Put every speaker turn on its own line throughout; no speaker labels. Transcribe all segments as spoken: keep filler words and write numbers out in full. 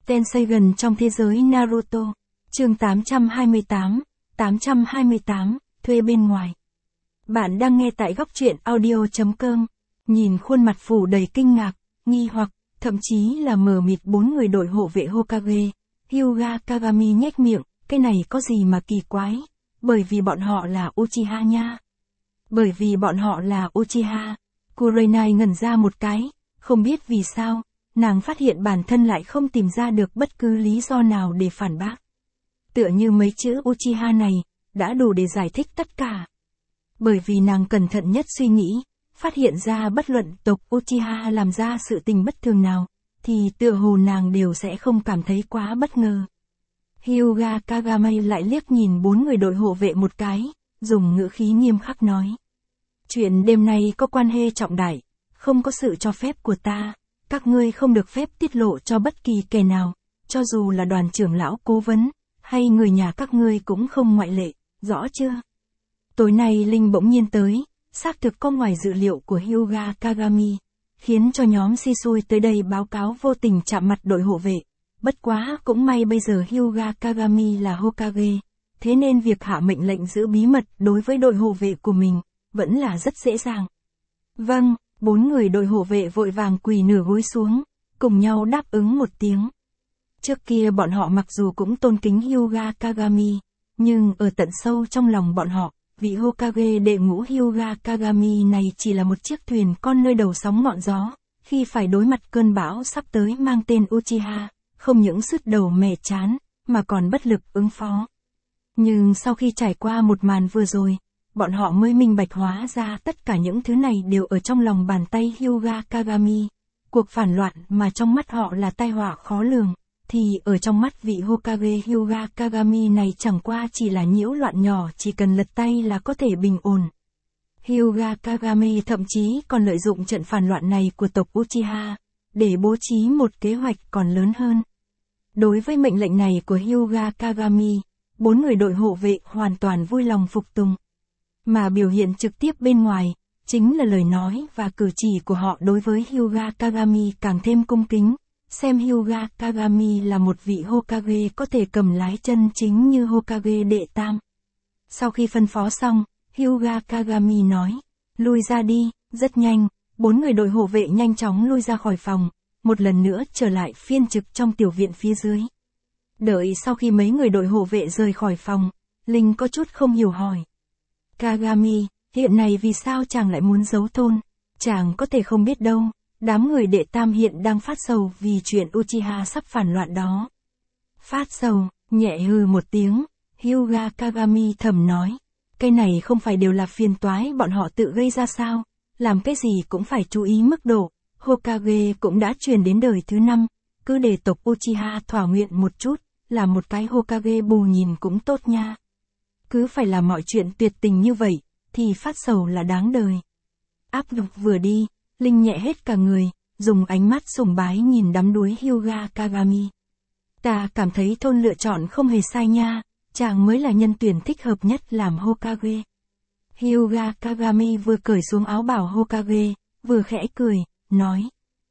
Tenseigan trong thế giới Naruto. Chương tám trăm hai mươi tám, tám trăm hai mươi tám, thuê bên ngoài. Bạn đang nghe tại góc truyện audio chấm com. Nhìn khuôn mặt phủ đầy kinh ngạc, nghi hoặc, thậm chí là mờ mịt bốn người đội hộ vệ Hokage, Hyuga Kagami nhếch miệng, cái này có gì mà kỳ quái, bởi vì bọn họ là Uchiha nha. Bởi vì bọn họ là Uchiha. Kurenai ngẩn ra một cái, không biết vì sao, nàng phát hiện bản thân lại không tìm ra được bất cứ lý do nào để phản bác. Tựa như mấy chữ Uchiha này, đã đủ để giải thích tất cả. Bởi vì nàng cẩn thận nhất suy nghĩ, phát hiện ra bất luận tộc Uchiha làm ra sự tình bất thường nào, thì tựa hồ nàng đều sẽ không cảm thấy quá bất ngờ. Hyuga Kagami lại liếc nhìn bốn người đội hộ vệ một cái, dùng ngữ khí nghiêm khắc nói. Chuyện đêm nay có quan hệ trọng đại, không có sự cho phép của ta, các ngươi không được phép tiết lộ cho bất kỳ kẻ nào, cho dù là đoàn trưởng lão cố vấn, hay người nhà các ngươi cũng không ngoại lệ, rõ chưa? Tối nay Linh bỗng nhiên tới, xác thực có ngoài dự liệu của Hyuga Kagami, khiến cho nhóm Shisui tới đây báo cáo vô tình chạm mặt đội hộ vệ. Bất quá cũng may bây giờ Hyuga Kagami là Hokage, thế nên việc hạ mệnh lệnh giữ bí mật đối với đội hộ vệ của mình, vẫn là rất dễ dàng. Vâng, bốn người đội hộ vệ vội vàng quỳ nửa gối xuống, cùng nhau đáp ứng một tiếng. Trước kia bọn họ mặc dù cũng tôn kính Hyuga Kagami, nhưng ở tận sâu trong lòng bọn họ, vị Hokage đệ ngũ Hyuga Kagami này chỉ là một chiếc thuyền con nơi đầu sóng ngọn gió, khi phải đối mặt cơn bão sắp tới mang tên Uchiha, không những sứt đầu mẻ chán, mà còn bất lực ứng phó. Nhưng sau khi trải qua một màn vừa rồi, bọn họ mới minh bạch hóa ra tất cả những thứ này đều ở trong lòng bàn tay Hyuga Kagami. Cuộc phản loạn mà trong mắt họ là tai họa khó lường, thì ở trong mắt vị Hokage Hyuga Kagami này chẳng qua chỉ là nhiễu loạn nhỏ, chỉ cần lật tay là có thể bình ổn. Hyuga Kagami thậm chí còn lợi dụng trận phản loạn này của tộc Uchiha, để bố trí một kế hoạch còn lớn hơn. Đối với mệnh lệnh này của Hyuga Kagami, bốn người đội hộ vệ hoàn toàn vui lòng phục tùng. Mà biểu hiện trực tiếp bên ngoài, chính là lời nói và cử chỉ của họ đối với Hyuga Kagami càng thêm cung kính, xem Hyuga Kagami là một vị Hokage có thể cầm lái chân chính như Hokage đệ tam. Sau khi phân phó xong, Hyuga Kagami nói, lui ra đi, rất nhanh, bốn người đội hộ vệ nhanh chóng lui ra khỏi phòng, một lần nữa trở lại phiên trực trong tiểu viện phía dưới. Đợi sau khi mấy người đội hộ vệ rời khỏi phòng, Linh có chút không hiểu hỏi. Kagami, hiện nay vì sao chàng lại muốn giấu thôn? Chàng có thể không biết đâu, đám người đệ tam hiện đang phát sầu vì chuyện Uchiha sắp phản loạn đó. Phát sầu, nhẹ hừ một tiếng, Hyuga Kagami thầm nói. Cái này không phải đều là phiền toái bọn họ tự gây ra sao? Làm cái gì cũng phải chú ý mức độ. Hokage cũng đã truyền đến đời thứ năm, cứ để tộc Uchiha thỏa nguyện một chút, là một cái Hokage bù nhìn cũng tốt nha. Cứ phải làm mọi chuyện tuyệt tình như vậy, thì phát sầu là đáng đời. Áp lực vừa đi, Linh nhẹ hết cả người, dùng ánh mắt sùng bái nhìn đắm đuối Hyuga Kagami. Ta cảm thấy thôn lựa chọn không hề sai nha, chàng mới là nhân tuyển thích hợp nhất làm Hokage. Hyuga Kagami vừa cởi xuống áo bảo Hokage, vừa khẽ cười, nói.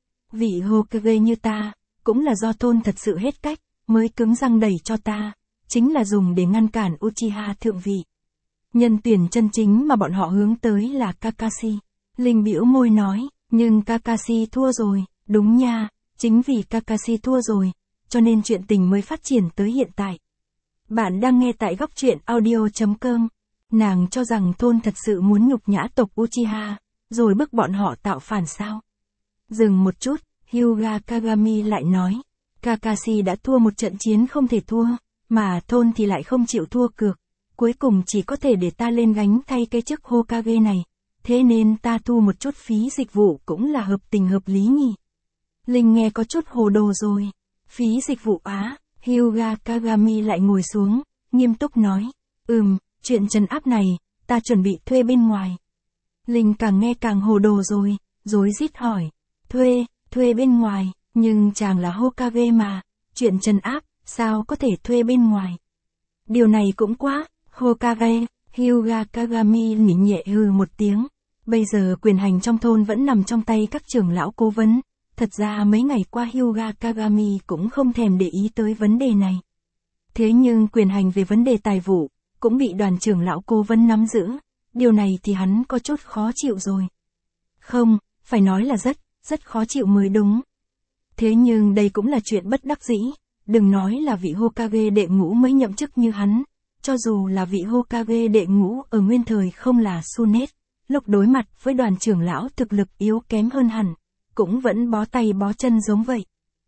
Vị Hokage như ta, cũng là do thôn thật sự hết cách, mới cứng răng đẩy cho ta, chính là dùng để ngăn cản Uchiha thượng vị. Nhân tuyển chân chính mà bọn họ hướng tới là Kakashi. Linh bĩu môi nói, nhưng Kakashi thua rồi, đúng nha, chính vì Kakashi thua rồi, cho nên chuyện tình mới phát triển tới hiện tại. Bạn đang nghe tại góc truyện audio chấm com. Nàng cho rằng thôn thật sự muốn nhục nhã tộc Uchiha, rồi bức bọn họ tạo phản sao? Dừng một chút, Hyuga Kagami lại nói, Kakashi đã thua một trận chiến không thể thua, mà thôn thì lại không chịu thua cược, cuối cùng chỉ có thể để ta lên gánh thay cái chức Hokage này, thế nên ta thu một chút phí dịch vụ cũng là hợp tình hợp lý nhỉ. Linh nghe có chút hồ đồ rồi, phí dịch vụ á, Hyuga Kagami lại ngồi xuống, nghiêm túc nói, ừm, chuyện trấn áp này, ta chuẩn bị thuê bên ngoài. Linh càng nghe càng hồ đồ rồi, rối rít hỏi, thuê, thuê bên ngoài, nhưng chàng là Hokage mà, chuyện trấn áp, sao có thể thuê bên ngoài? Điều này cũng quá, Hokage, Hyuga Kagami nhỉ nhẹ hừ một tiếng. Bây giờ quyền hành trong thôn vẫn nằm trong tay các trưởng lão cố vấn, Thật ra mấy ngày qua Hyuga Kagami cũng không thèm để ý tới vấn đề này. Thế nhưng quyền hành về vấn đề tài vụ, cũng bị đoàn trưởng lão cố vấn nắm giữ, điều này thì hắn có chút khó chịu rồi. Không, phải nói là rất, rất khó chịu mới đúng. Thế nhưng đây cũng là chuyện bất đắc dĩ, đừng nói là vị Hokage đệ ngũ mới nhậm chức như hắn, cho dù là vị Hokage đệ ngũ ở nguyên thời không là Tsunade, lúc đối mặt với đoàn trưởng lão thực lực yếu kém hơn hẳn, cũng vẫn bó tay bó chân giống vậy.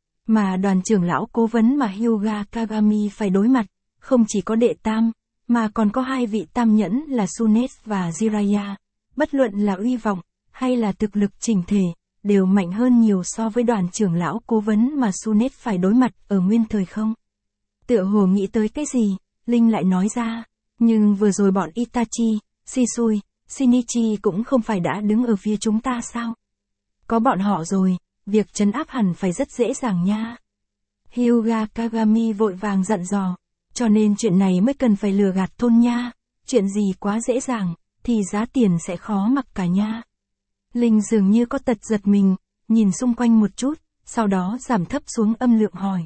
Mà đoàn trưởng lão cố vấn mà Hyuga Kagami phải đối mặt, không chỉ có đệ tam, mà còn có hai vị tam nhẫn là Tsunade và Jiraiya, bất luận là uy vọng, hay là thực lực chỉnh thể, đều mạnh hơn nhiều so với đoàn trưởng lão cố vấn mà Tsunade phải đối mặt ở nguyên thời không. Tựa hồ nghĩ tới cái gì, Linh lại nói ra, nhưng vừa rồi bọn Itachi, Shisui, Shinichi cũng không phải đã đứng ở phía chúng ta sao? Có bọn họ rồi, việc trấn áp hẳn phải rất dễ dàng nha. Hyuga Kagami vội vàng dặn dò, cho nên chuyện này mới cần phải lừa gạt thôn nha, chuyện gì quá dễ dàng, thì giá tiền sẽ khó mặc cả nha. Linh dường như có tật giật mình, nhìn xung quanh một chút, sau đó giảm thấp xuống âm lượng hỏi.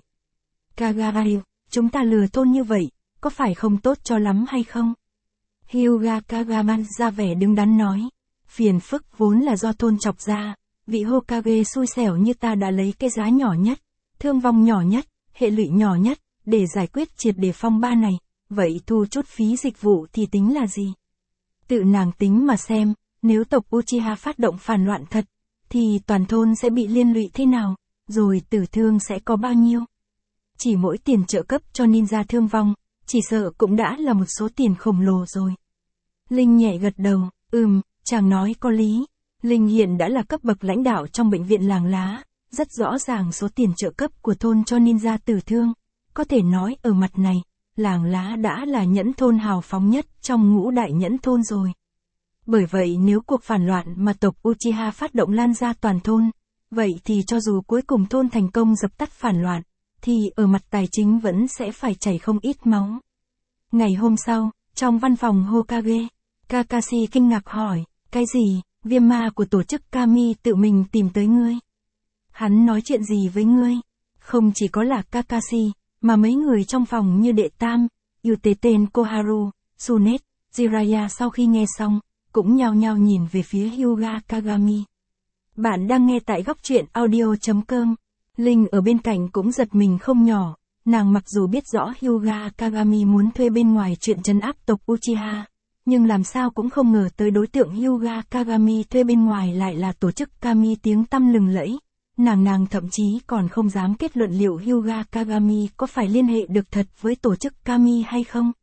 Kagami, chúng ta lừa thôn như vậy, có phải không tốt cho lắm hay không? Hyuga Kagami ra vẻ đứng đắn nói, phiền phức vốn là do thôn chọc ra, vị Hokage xui xẻo như ta đã lấy cái giá nhỏ nhất, thương vong nhỏ nhất, hệ lụy nhỏ nhất, để giải quyết triệt để phong ba này, vậy thu chút phí dịch vụ thì tính là gì? Tự nàng tính mà xem, nếu tộc Uchiha phát động phản loạn thật, thì toàn thôn sẽ bị liên lụy thế nào, rồi tử thương sẽ có bao nhiêu? Chỉ mỗi tiền trợ cấp cho ninja thương vong, chỉ sợ cũng đã là một số tiền khổng lồ rồi. Linh nhẹ gật đầu, ừm, chàng nói có lý. Linh hiện đã là cấp bậc lãnh đạo trong bệnh viện làng lá, rất rõ ràng số tiền trợ cấp của thôn cho ninja tử thương. Có thể nói ở mặt này, làng lá đã là nhẫn thôn hào phóng nhất trong ngũ đại nhẫn thôn rồi. Bởi vậy nếu cuộc phản loạn mà tộc Uchiha phát động lan ra toàn thôn, vậy thì cho dù cuối cùng thôn thành công dập tắt phản loạn, thì ở mặt tài chính vẫn sẽ phải chảy không ít máu. Ngày hôm sau, trong văn phòng Hokage, Kakashi kinh ngạc hỏi, cái gì, viêm ma của tổ chức Kami tự mình tìm tới ngươi? Hắn nói chuyện gì với ngươi? Không chỉ có là Kakashi, mà mấy người trong phòng như đệ tam, Yuteten Koharu, Tsunade, Jiraiya sau khi nghe xong, cũng nhao nhao nhìn về phía Hyuga Kagami. Bạn đang nghe tại góc truyện audio chấm com. Linh ở bên cạnh cũng giật mình không nhỏ, nàng mặc dù biết rõ Hyuga Kagami muốn thuê bên ngoài chuyện trấn áp tộc Uchiha, nhưng làm sao cũng không ngờ tới đối tượng Hyuga Kagami thuê bên ngoài lại là tổ chức Kami tiếng tăm lừng lẫy. Nàng nàng thậm chí còn không dám kết luận liệu Hyuga Kagami có phải liên hệ được thật với tổ chức Kami hay không.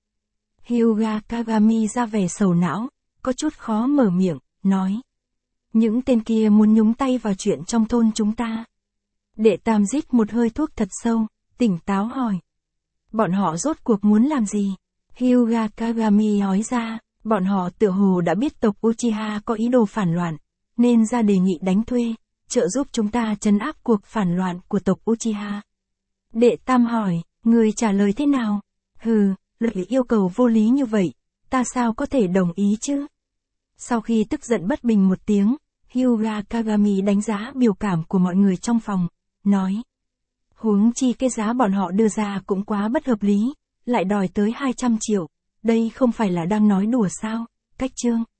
Hyuga Kagami ra vẻ sầu não, có chút khó mở miệng, nói. Những tên kia muốn nhúng tay vào chuyện trong thôn chúng ta. Đệ tam rít một hơi thuốc thật sâu, tỉnh táo hỏi. Bọn họ rốt cuộc muốn làm gì? Hyuga Kagami nói ra, bọn họ tựa hồ đã biết tộc Uchiha có ý đồ phản loạn, nên ra đề nghị đánh thuê, trợ giúp chúng ta trấn áp cuộc phản loạn của tộc Uchiha. Đệ tam hỏi, người trả lời thế nào? Hừ, lời yêu cầu vô lý như vậy, ta sao có thể đồng ý chứ? Sau khi tức giận bất bình một tiếng, Hyuga Kagami đánh giá biểu cảm của mọi người trong phòng, nói. Huống chi cái giá bọn họ đưa ra cũng quá bất hợp lý, lại đòi tới hai trăm triệu, đây không phải là đang nói đùa sao, cách chương.